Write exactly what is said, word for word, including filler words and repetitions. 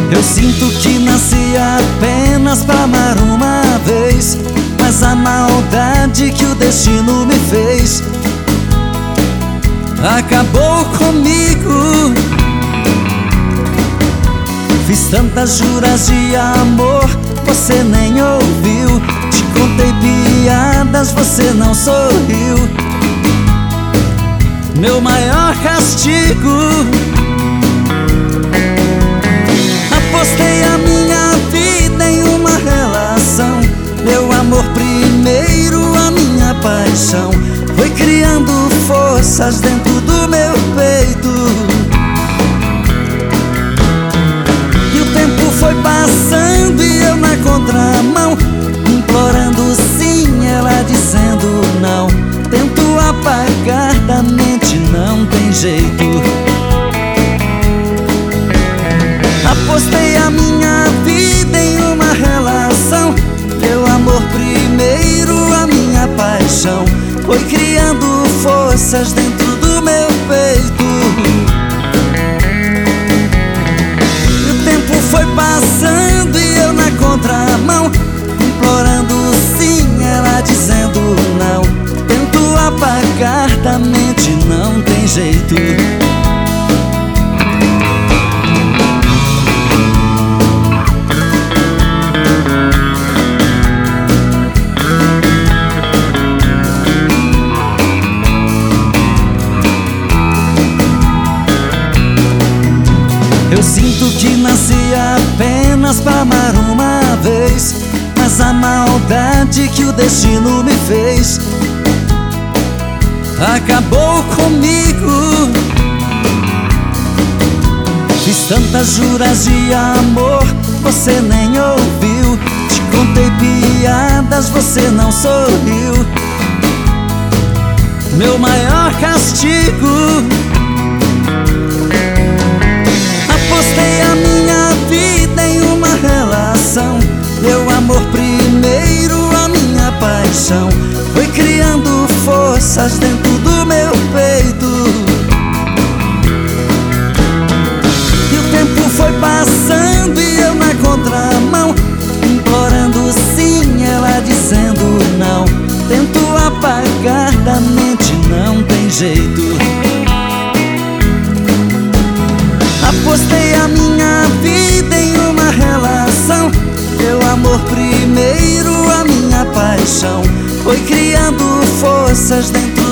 Eu sinto que nasci apenas pra amar uma vez, mas a maldade que o destino me fez acabou comigo. Fiz tantas juras de amor, você nem ouviu. Te contei piadas, você não sorriu. Meu maior castigo, apostei a minha vida em uma relação. Meu amor primeiro, a minha paixão, foi criando forças dentro do meu peito. E o tempo foi passando e eu na contramão, implorando sim, ela dizendo não. Tento apagar da mente, não tem jeito. Apostei a minha vida em uma relação. Meu amor primeiro, a minha paixão, foi criando forças dentro do meu peito. E o tempo foi passando e eu na contramão, implorando sim, ela dizendo não. Tento apagar da mente, não tem jeito. Eu sinto que nasci apenas pra amar uma vez, mas a maldade que o destino me fez acabou comigo. Fiz tantas juras de amor, você nem ouviu. Te contei piadas, você não sorriu. Meu maior castigo, apostei a minha vida em uma relação. Meu amor primeiro, a minha paixão, foi criando forças dentro do meu peito. E o tempo foi passando e eu na contramão, implorando sim, ela dizendo não. Tento apagar da mente, não tem jeito. Apostei a minha vida em uma relação. Meu amor primeiro, a minha paixão, foi criando forças dentro